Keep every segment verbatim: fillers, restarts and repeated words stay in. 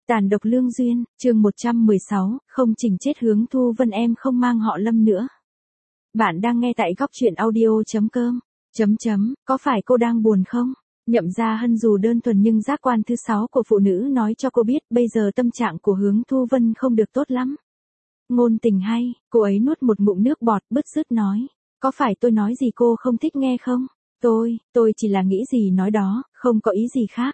Tàn độc lương duyên, chương một trăm mười sáu, không chỉnh chết Hướng Thu Vân em không mang họ Lâm nữa. Bạn đang nghe tại góc truyện audio.com. Chấm chấm, có phải cô đang buồn không? Nhậm Gia Hân dù đơn thuần nhưng giác quan thứ sáu của phụ nữ nói cho cô biết bây giờ tâm trạng của Hướng Thu Vân không được tốt lắm. Ngôn tình hay, cô ấy nuốt một ngụm nước bọt bứt rứt nói. Có phải tôi nói gì cô không thích nghe không? Tôi, tôi chỉ là nghĩ gì nói đó, không có ý gì khác.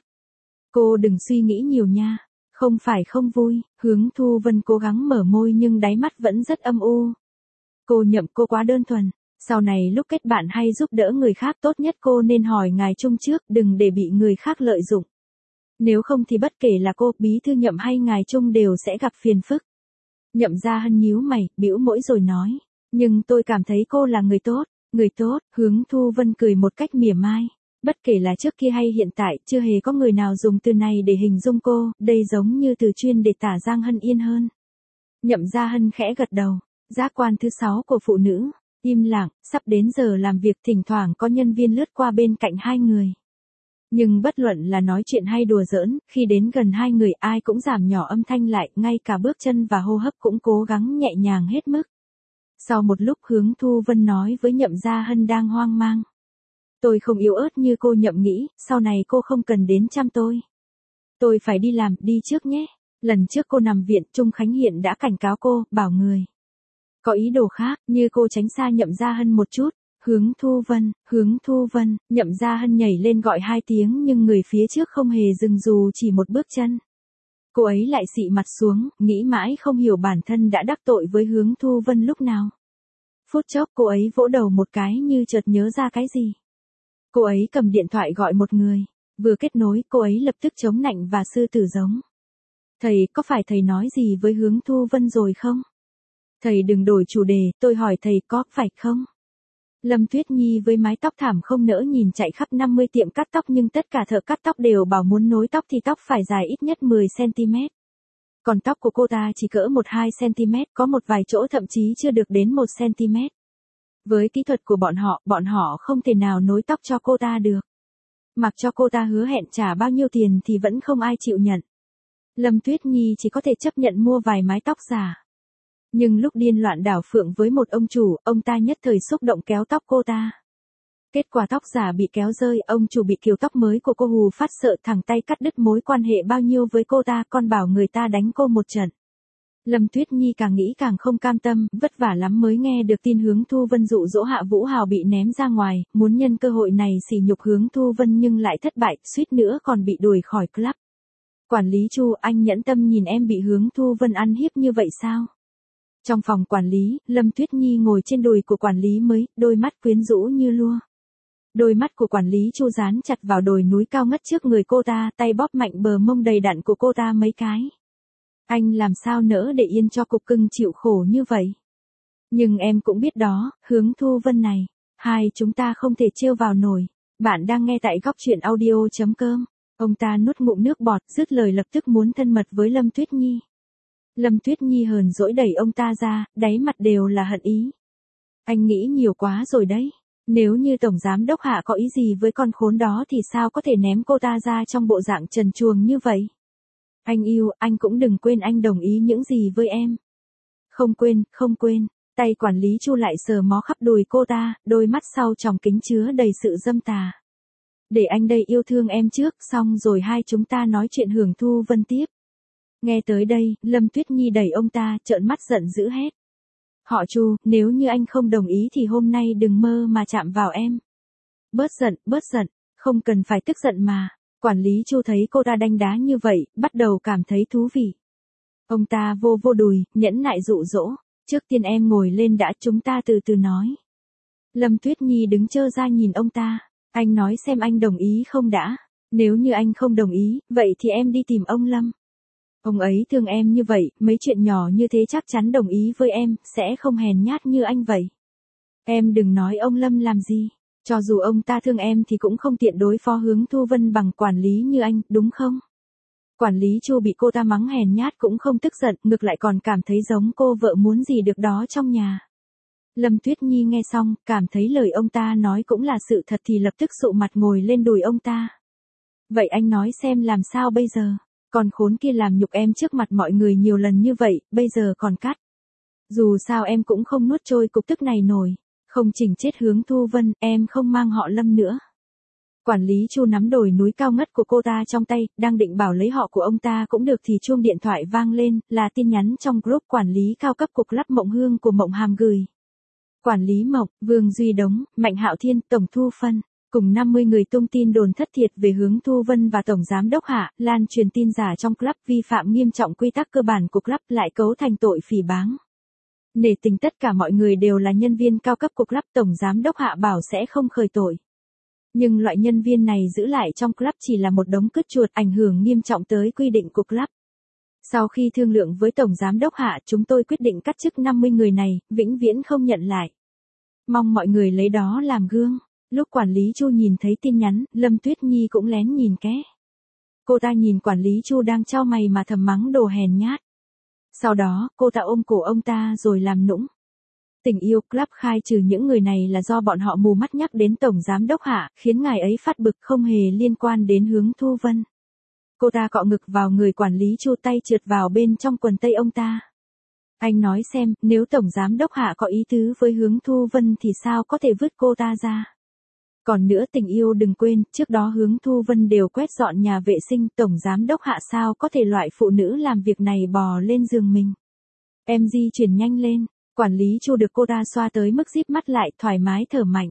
Cô đừng suy nghĩ nhiều nha. Không phải không vui, Hướng Thu Vân cố gắng mở môi nhưng đáy mắt vẫn rất âm u. Cô Nhậm, cô quá đơn thuần. Sau này lúc kết bạn hay giúp đỡ người khác tốt nhất cô nên hỏi ngài Trung trước, đừng để bị người khác lợi dụng. Nếu không thì bất kể là cô, bí thư Nhậm hay ngài Trung đều sẽ gặp phiền phức. Nhậm Gia Hân nhíu mày, bĩu môi rồi nói. Nhưng tôi cảm thấy cô là người tốt. Người tốt, Hướng Thu Vân cười một cách mỉa mai. Bất kể là trước kia hay hiện tại, chưa hề có người nào dùng từ này để hình dung cô, đây giống như từ chuyên để tả Giang Hân Yên hơn. Nhậm Gia Hân khẽ gật đầu, giác quan thứ sáu của phụ nữ, im lặng, sắp đến giờ làm việc thỉnh thoảng có nhân viên lướt qua bên cạnh hai người. Nhưng bất luận là nói chuyện hay đùa giỡn, khi đến gần hai người ai cũng giảm nhỏ âm thanh lại, ngay cả bước chân và hô hấp cũng cố gắng nhẹ nhàng hết mức. Sau một lúc Hướng Thu Vân nói với Nhậm Gia Hân đang hoang mang. Tôi không yếu ớt như cô Nhậm nghĩ, sau này cô không cần đến chăm tôi. Tôi phải đi làm, đi trước nhé. Lần trước cô nằm viện, Trung Khánh Hiện đã cảnh cáo cô, bảo người có ý đồ khác, như cô tránh xa Nhậm Gia Hân một chút. Hướng Thu Vân, Hướng Thu Vân, Nhậm Gia Hân nhảy lên gọi hai tiếng nhưng người phía trước không hề dừng dù chỉ một bước chân. Cô ấy lại xị mặt xuống, nghĩ mãi không hiểu bản thân đã đắc tội với Hướng Thu Vân lúc nào. Phút chốc cô ấy vỗ đầu một cái như chợt nhớ ra cái gì. Cô ấy cầm điện thoại gọi một người. Vừa kết nối, cô ấy lập tức chống nạnh và sư tử giống. Thầy, có phải thầy nói gì với Hướng Thu Vân rồi không? Thầy đừng đổi chủ đề, tôi hỏi thầy có phải không? Lâm Tuyết Nhi với mái tóc thảm không nỡ nhìn chạy khắp năm mươi tiệm cắt tóc nhưng tất cả thợ cắt tóc đều bảo muốn nối tóc thì tóc phải dài ít nhất mười xăng-ti-mét. Còn tóc của cô ta chỉ cỡ một đến hai xăng-ti-mét, có một vài chỗ thậm chí chưa được đến một xăng-ti-mét. Với kỹ thuật của bọn họ, bọn họ không thể nào nối tóc cho cô ta được. Mặc cho cô ta hứa hẹn trả bao nhiêu tiền thì vẫn không ai chịu nhận. Lâm Tuyết Nhi chỉ có thể chấp nhận mua vài mái tóc giả. Nhưng lúc điên loạn đảo phượng với một ông chủ, ông ta nhất thời xúc động kéo tóc cô ta. Kết quả tóc giả bị kéo rơi, ông chủ bị kiểu tóc mới của cô hù phát sợ thẳng tay cắt đứt mối quan hệ bao nhiêu với cô ta, còn bảo người ta đánh cô một trận. Lâm Tuyết Nhi càng nghĩ càng không cam tâm, vất vả lắm mới nghe được tin Hướng Thu Vân dụ dỗ Hạ Vũ Hào bị ném ra ngoài, muốn nhân cơ hội này sỉ nhục Hướng Thu Vân nhưng lại thất bại, suýt nữa còn bị đuổi khỏi club. Quản lý Chu, anh nhẫn tâm nhìn em bị Hướng Thu Vân ăn hiếp như vậy sao? Trong phòng quản lý, Lâm Tuyết Nhi ngồi trên đùi của quản lý mới, đôi mắt quyến rũ như lua. Đôi mắt của quản lý Chu dán chặt vào đồi núi cao ngất trước người cô ta, tay bóp mạnh bờ mông đầy đặn của cô ta mấy cái. Anh làm sao nỡ để yên cho cục cưng chịu khổ như vậy? Nhưng em cũng biết đó, Hướng Thu Vân này, hai chúng ta không thể trêu vào nổi. Bạn đang nghe tại góc truyện audio.com. Ông ta nuốt ngụm nước bọt, dứt lời lập tức muốn thân mật với Lâm Tuyết Nhi. Lâm Tuyết Nhi hờn dỗi đẩy ông ta ra, đáy mặt đều là hận ý. Anh nghĩ nhiều quá rồi đấy. Nếu như Tổng Giám Đốc Hạ có ý gì với con khốn đó thì sao có thể ném cô ta ra trong bộ dạng trần truồng như vậy? Anh yêu, anh cũng đừng quên anh đồng ý những gì với em. Không quên, không quên. Tay quản lý Chu lại sờ mó khắp đùi cô ta, đôi mắt sau tròng kính chứa đầy sự dâm tà. Để anh đây yêu thương em trước, xong rồi hai chúng ta nói chuyện Hướng Thu Vân tiếp. Nghe tới đây, Lâm Tuyết Nhi đẩy ông ta, trợn mắt giận dữ hét. Họ Chu, nếu như anh không đồng ý thì hôm nay đừng mơ mà chạm vào em. Bớt giận, bớt giận, không cần phải tức giận mà. Quản lý Chu thấy cô ta đanh đá như vậy, bắt đầu cảm thấy thú vị. Ông ta vô vô đùi, nhẫn nại dụ dỗ. Trước tiên em ngồi lên đã, chúng ta từ từ nói. Lâm Tuyết Nhi đứng trơ ra nhìn ông ta. Anh nói xem anh đồng ý không đã. Nếu như anh không đồng ý, vậy thì em đi tìm ông Lâm. Ông ấy thương em như vậy, mấy chuyện nhỏ như thế chắc chắn đồng ý với em, sẽ không hèn nhát như anh vậy. Em đừng nói ông Lâm làm gì. Cho dù ông ta thương em thì cũng không tiện đối phó Hướng Thu Vân bằng quản lý như anh, đúng không? Quản lý Chu bị cô ta mắng hèn nhát cũng không tức giận, ngược lại còn cảm thấy giống cô vợ muốn gì được đó trong nhà. Lâm Tuyết Nhi nghe xong, cảm thấy lời ông ta nói cũng là sự thật thì lập tức sụ mặt ngồi lên đùi ông ta. Vậy anh nói xem làm sao bây giờ? Con khốn kia làm nhục em trước mặt mọi người nhiều lần như vậy, bây giờ còn cắt. Dù sao em cũng không nuốt trôi cục tức này nổi. Không chỉnh chết Hướng Thu Vân, em không mang họ Lâm nữa. Quản lý Chu nắm đồi núi cao ngất của cô ta trong tay, đang định bảo lấy họ của ông ta cũng được thì chuông điện thoại vang lên, là tin nhắn trong group quản lý cao cấp cục Club Mộng Hương của Mộng Hàm gửi. Quản lý Mộng, Vương Duy Đống, Mạnh Hạo Thiên, Tổng Thu Phân, cùng năm mươi người tung tin đồn thất thiệt về Hướng Thu Vân và Tổng Giám Đốc Hạ, lan truyền tin giả trong club vi phạm nghiêm trọng quy tắc cơ bản của club lại cấu thành tội phỉ báng. Nể tình tất cả mọi người đều là nhân viên cao cấp của club, Tổng Giám Đốc Hạ bảo sẽ không khởi tội. Nhưng loại nhân viên này giữ lại trong club chỉ là một đống cứt chuột, ảnh hưởng nghiêm trọng tới quy định của club. Sau khi thương lượng với Tổng Giám Đốc Hạ, chúng tôi quyết định cắt chức năm mươi người này, vĩnh viễn không nhận lại. Mong mọi người lấy đó làm gương. Lúc quản lý Chu nhìn thấy tin nhắn, Lâm Tuyết Nhi cũng lén nhìn ké. Cô ta nhìn quản lý Chu đang chau mày mà thầm mắng đồ hèn nhát. Sau đó, cô ta ôm cổ ông ta rồi làm nũng. Tình yêu club khai trừ những người này là do bọn họ mù mắt nhắc đến Tổng Giám Đốc Hạ, khiến ngài ấy phát bực, không hề liên quan đến Hướng Thu Vân. Cô ta cọ ngực vào người quản lý Chu, tay trượt vào bên trong quần tây ông ta. Anh nói xem, nếu Tổng Giám Đốc Hạ có ý tứ với Hướng Thu Vân thì sao có thể vứt cô ta ra. Còn nữa tình yêu đừng quên, trước đó Hướng Thu Vân đều quét dọn nhà vệ sinh, Tổng Giám Đốc Hạ sao có thể loại phụ nữ làm việc này bò lên giường mình. Em di chuyển nhanh lên, quản lý Chu được cô ta xoa tới mức díp mắt lại, thoải mái thở mạnh.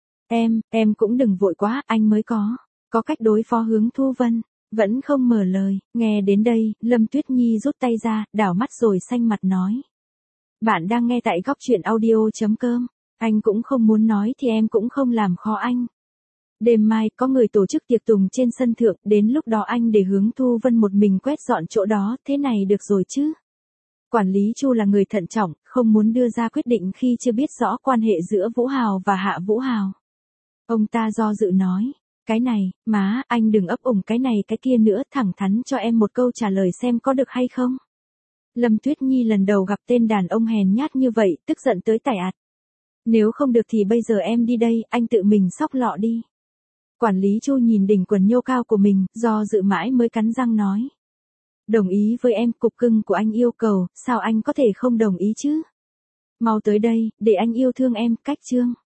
Em, em cũng đừng vội quá, anh mới có, có cách đối phó Hướng Thu Vân. Vẫn không mở lời, nghe đến đây, Lâm Tuyết Nhi rút tay ra, đảo mắt rồi xanh mặt nói. Bạn đang nghe tại góc truyện audio.com. Anh cũng không muốn nói thì em cũng không làm khó anh. Đêm mai có người tổ chức tiệc tùng trên sân thượng, đến lúc đó anh để Hướng Thu Vân một mình quét dọn chỗ đó, thế này được rồi chứ. Quản lý Chu là người thận trọng, không muốn đưa ra quyết định khi chưa biết rõ quan hệ giữa Vũ Hào và Hạ Vũ Hào. Ông ta do dự nói, cái này, má, anh đừng ấp ủng cái này cái kia nữa, thẳng thắn cho em một câu trả lời xem có được hay không. Lâm Tuyết Nhi lần đầu gặp tên đàn ông hèn nhát như vậy, tức giận tới tẻ ạt. Nếu không được thì bây giờ em đi đây, anh tự mình xóc lọ đi. Quản lý Chu nhìn đỉnh quần nhô cao của mình, do dự mãi mới cắn răng nói. Đồng ý với em, cục cưng của anh yêu cầu, sao anh có thể không đồng ý chứ? Mau tới đây, để anh yêu thương em, cách chương.